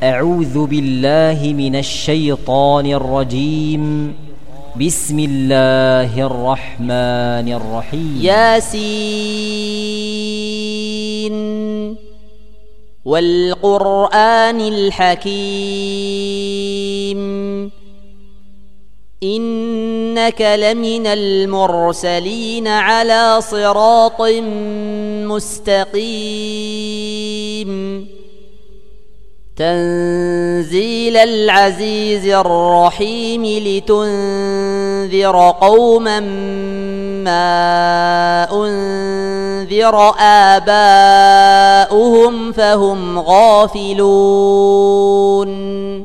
أعوذ بالله من الشيطان الرجيم. بسم الله الرحمن الرحيم. ياسين والقرآن الحكيم إنك لمن المرسلين على صراط مستقيم تنزيل العزيز الرحيم لتنذر قوما ما أنذر آباؤهم فهم غافلون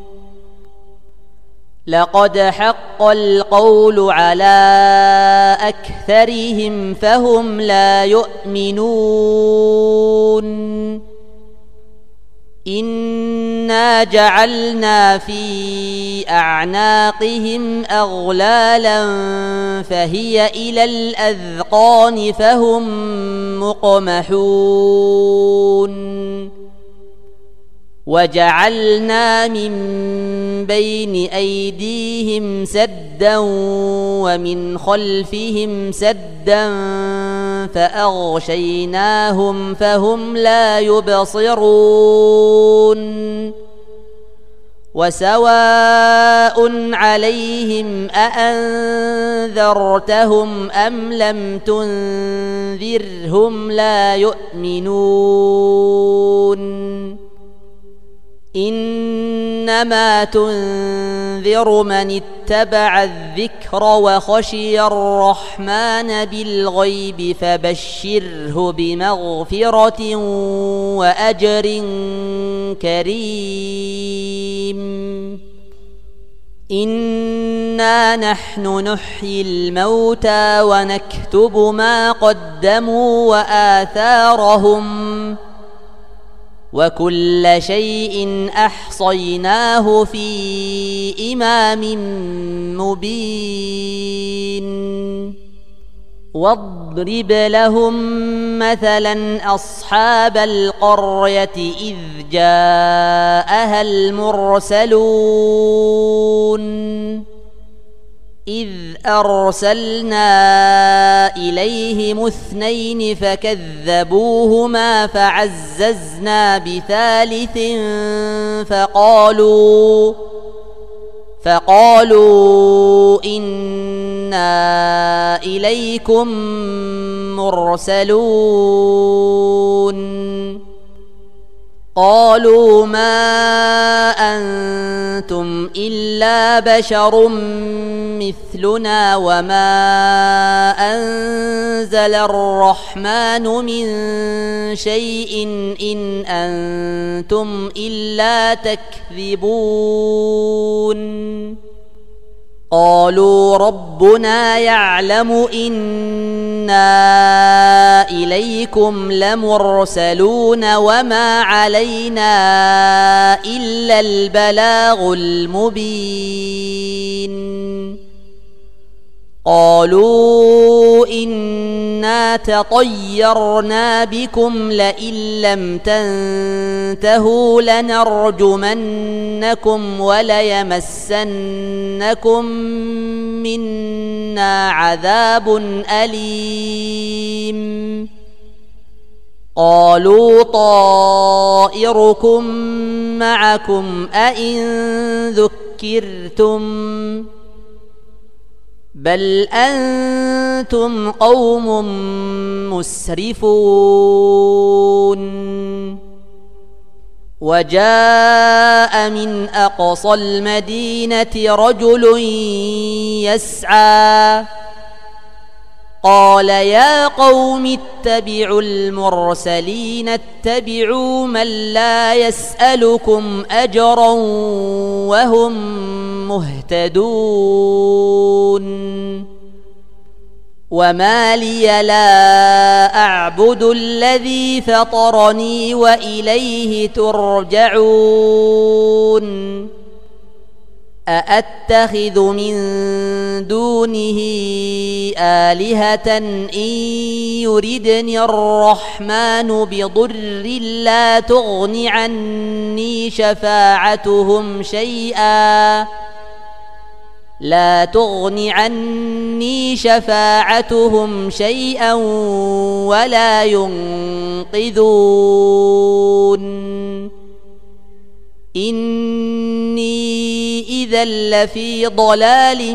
لقد حق القول على أكثرهم فهم لا يؤمنون إنا جعلنا في أعناقهم أغلالا فهي إلى الأذقان فهم مقمحون وجعلنا من بين أيديهم سدا ومن خلفهم سدا فأغشيناهم فهم لا يبصرون وسواء عليهم أأنذرتهم أم لم تنذرهم لا يؤمنون إنما تنذر من اتبع الذكر وخشي الرحمن بالغيب فبشره بمغفرة وأجر كريم إنا نحن نحيي الموتى ونكتب ما قدموا وآثارهم وكل شيء أحصيناه في إمام مبين واضرب لهم مثلا أصحاب القرية إذ جاءها المرسلون إذ أرسلنا إليهم 2 فكذبوهما فعززنا بثالث فقالوا إنا إليكم مرسلون قالوا ما أنتم إلا بشر مثلنا وما أنزل الرحمن من شيء إن أنتم إلا تكذبون قالوا ربنا يعلم إنا إليكم لمرسلون وما علينا إلا البلاغ المبين قالوا إنا تطيرنا بكم لئن لم تنتهوا لنرجمنكم وليمسنكم منا عذاب أليم قالوا طائركم معكم أئن ذكرتم بل أنتم قوم مسرفون وجاء من أقصى المدينة رجل يسعى قال يا قوم اتبعوا المرسلين اتبعوا من لا يسألكم أجرا وهم مهتدون وما لي لا أعبد الذي فطرني وإليه ترجعون أأتخذ من دونه آلهة إن يردني الرحمن بضر لا تغن عني شفاعتهم شيئا ولا ينقذون إني إذا لفي ضلال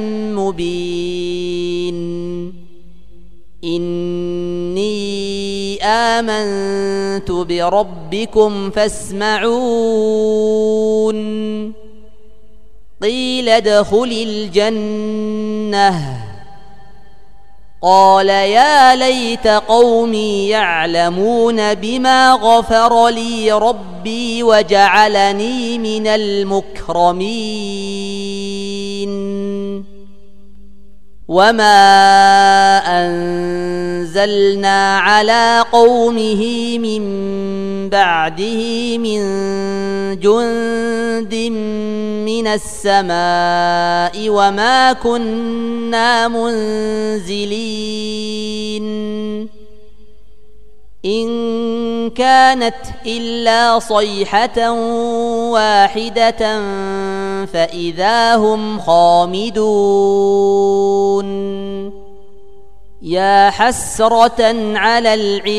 مبين إني آمنت بربكم فاسمعون قيل ادخل الجنة قال يا ليت قومي يعلمون بما غفر لي ربي وجعلني من المكرمين وما أنزلنا على قومه من بعده من جند من السماء وما كنا منزلين إن كانت إلا صيحة واحدة فإذا هم خامدون يا حسرة على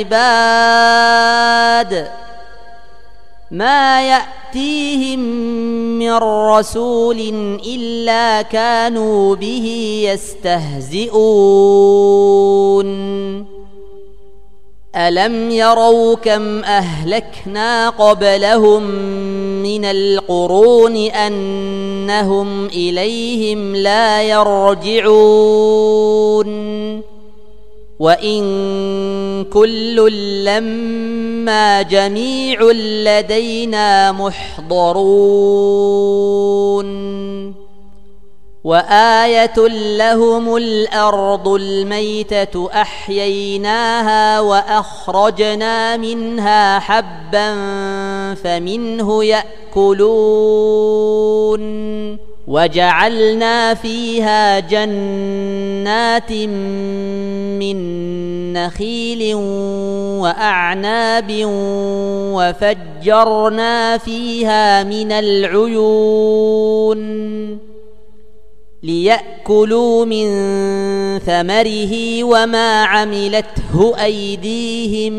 العباد ما يأتيهم من رسول إلا كانوا به يستهزئون ألم يروا كم أهلكنا قبلهم من القرون أنهم إليهم لا يرجعون وإن كل لما جميع لدينا محضرون وآية لهم الأرض الميتة أحييناها وأخرجنا منها حبا فمنه يأكلون وجعلنا فيها جنات من نخيل وأعناب وفجرنا فيها من العيون ليأكلوا من ثمره وما عملته أيديهم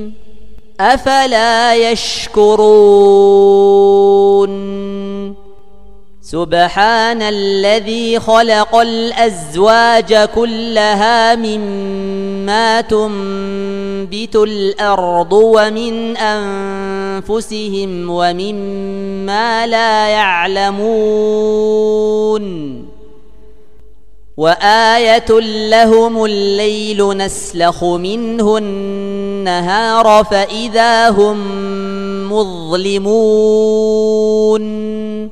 أفلا يشكرون سبحان الذي خلق الأزواج كلها مما تنبت الأرض ومن أنفسهم ومما لا يعلمون وآية لهم الليل نسلخ منه النهار فإذا هم مظلمون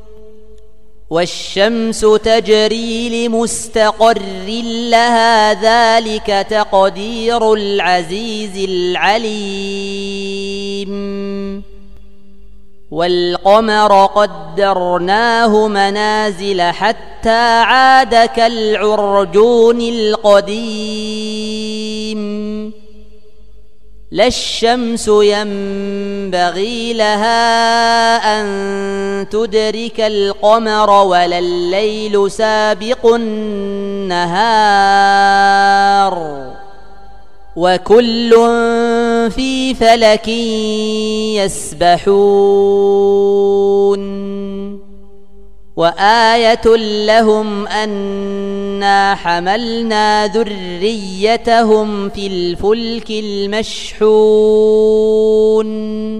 والشمس تجري لمستقر لها ذلك تقدير العزيز العليم والقمر قدرناه منازل حتى عاد كالعرجون القديم لا الشمس ينبغي لها أن تدرك القمر ولا الليل سابق النهار وكل في فلك يسبحون وآية لهم أنا حملنا ذريتهم في الفلك المشحون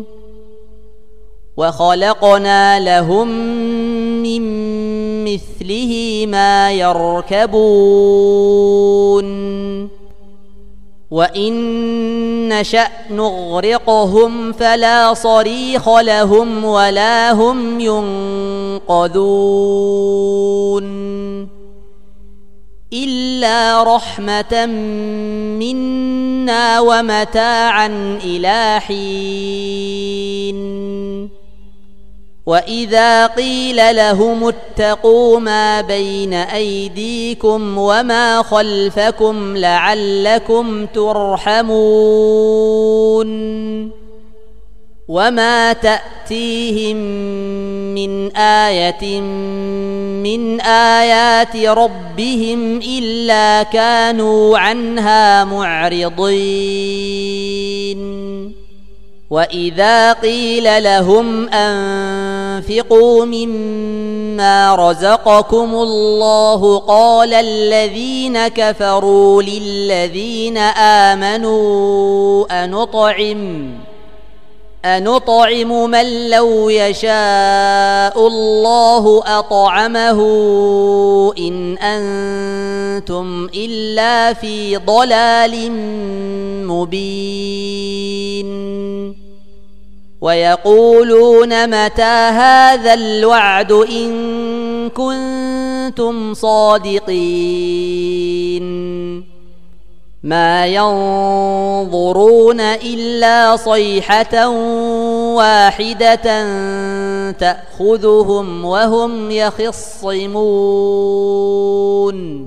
وخلقنا لهم من مثله ما يركبون وإن نشأ نغرقهم فلا صريخ لهم ولا هم ينقذون إلا رحمة منا ومتاعا إلى حين وإذا قيل لهم اتقوا ما بين أيديكم وما خلفكم لعلكم ترحمون وما تأتيهم من آية من آيات ربهم إلا كانوا عنها معرضين وإذا قيل لهم أنفقوا مما رزقكم الله قال الذين كفروا للذين آمنوا أنطعم من لو يشاء الله أطعمه إن أنتم إلا في ضلال مبين ويقولون متى هذا الوعد إن كنتم صادقين ما ينظرون إلا صيحة واحدة تأخذهم وهم يخصمون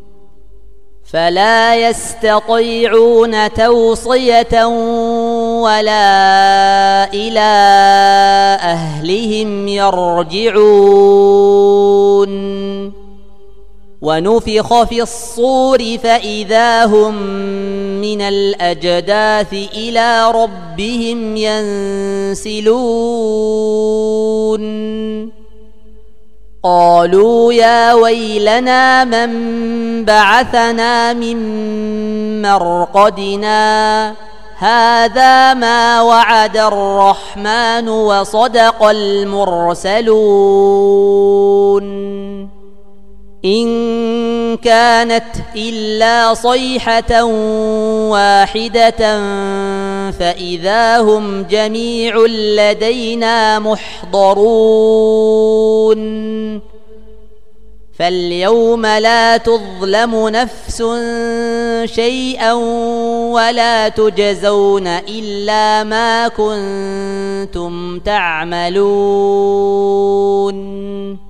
فلا يستطيعون توصية ولا إلى أهلهم يرجعون ونفخ في الصور فإذا هم من الأجداث إلى ربهم ينسلون قالوا يا ويلنا من بعثنا من مرقدنا هذا ما وعد الرحمن وصدق المرسلون إن كانت إلا صيحة واحدة فإذا هم جميع لدينا محضرون فاليوم لا تظلم نفس شيئا ولا تجزون إلا ما كنتم تعملون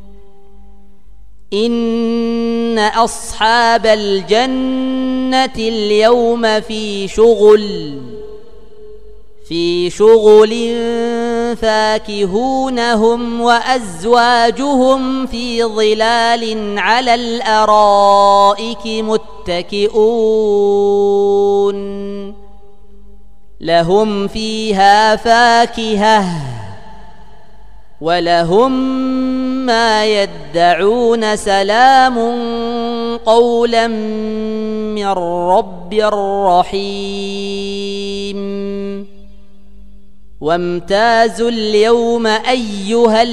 إن أصحاب الجنة اليوم في شغل فاكهون هم وأزواجهم في ظلال على الأرائك متكئون لهم فيها فاكهة ولهم ما يدعون سلام قولا من رب رحيم وامتازوا اليوم أيها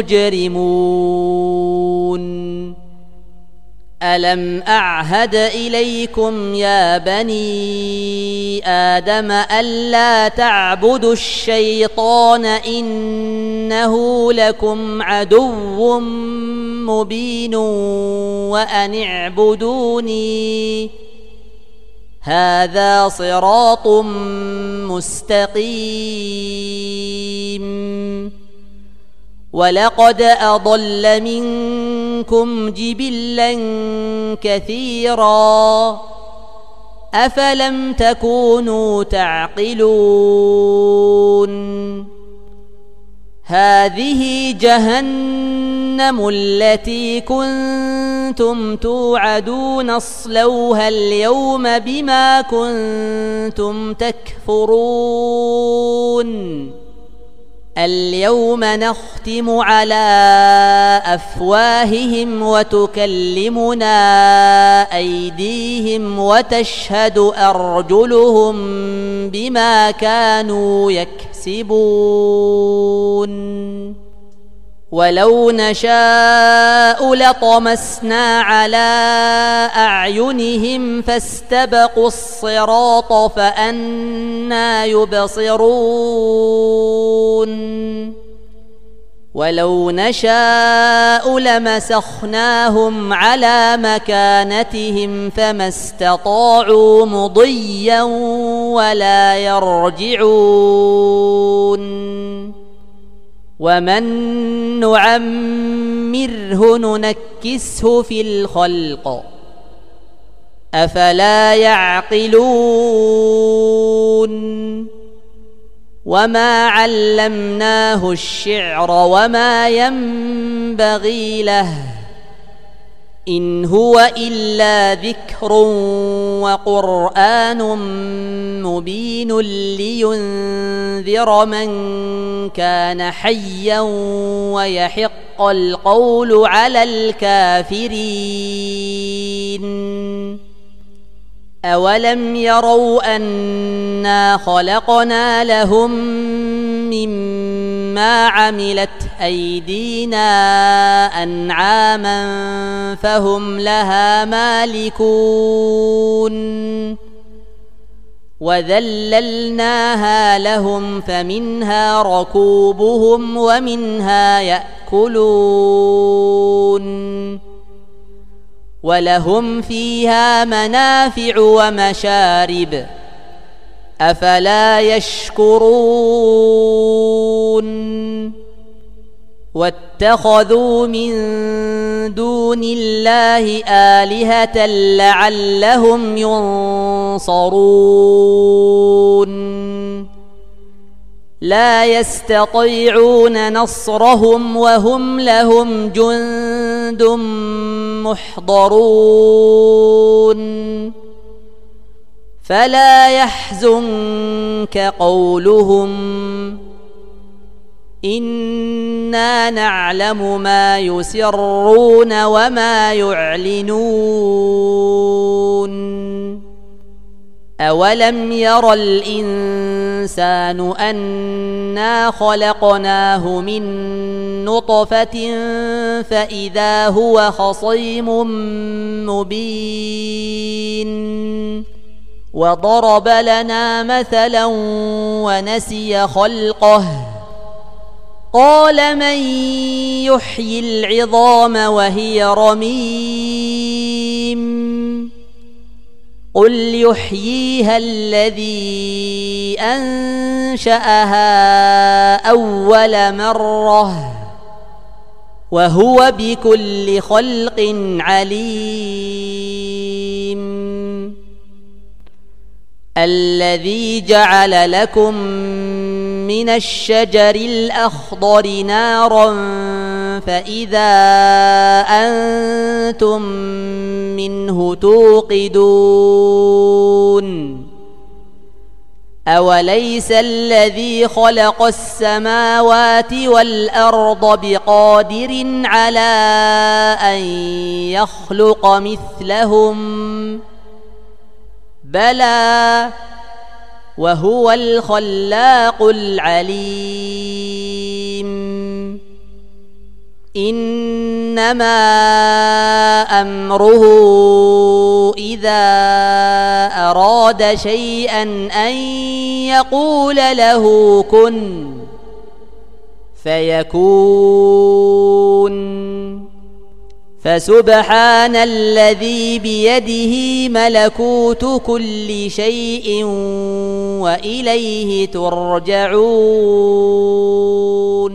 المجرمون ألم أعهد إليكم يا بني آدم ألا تعبدوا الشيطان إنه لكم عدو مبين وأن اعبدوني هذا صراط مستقيم ولقد أضل منكم جبلا كثيرا أفلم تكونوا تعقلون هذه جهنم التي كنتم توعدون اصلوها اليوم بما كنتم تكفرون اليوم نختم على أفواههم وتكلمنا أيديهم وتشهد أرجلهم بما كانوا يكسبون ولو نشاء لطمسنا على أعينهم فاستبقوا الصراط فأنى يبصرون ولو نشاء لمسخناهم على مكانتهم فما استطاعوا مضيا ولا يرجعون ومن نعمره ننكسه في الخلق أفلا يعقلون وما علمناه الشعر وما ينبغي له إن هو إلا ذكر وقرآن مبين لينذر من كان حيا ويحق القول على الكافرين أولم يروا أنا خلقنا لهم مما عملت أيدينا أنعاما فهم لها مالكون وذللناها لهم فمنها ركوبهم ومنها يأكلون ولهم فيها منافع ومشارب أفلا يشكرون واتخذوا من دون الله آلهة لعلهم ينصرون لا يستطيعون نصرهم وهم لهم جند محضرون فلا يحزنك قولهم إنا نعلم ما يسرون وما يعلنون أولم ير الإنسان أنا خلقناه من نطفة فإذا هو خصيم مبين وضرب لنا مثلا ونسي خلقه قال من يحيي العظام وهي رميم قل يحييها الذي أنشأها أول مرة وهو بكل خلق عليم الذي جعل لكم من الشجر الأخضر نارا فإذا أنتم منه توقدون أوليس الذي خلق السماوات والأرض بقادر على أن يخلق مثلهم بلى وهو الخلاق العليم إنما أمره إذا أراد شيئا أن يقول له كن فيكون فسبحان الذي بيده ملكوت كل شيء وإليه ترجعون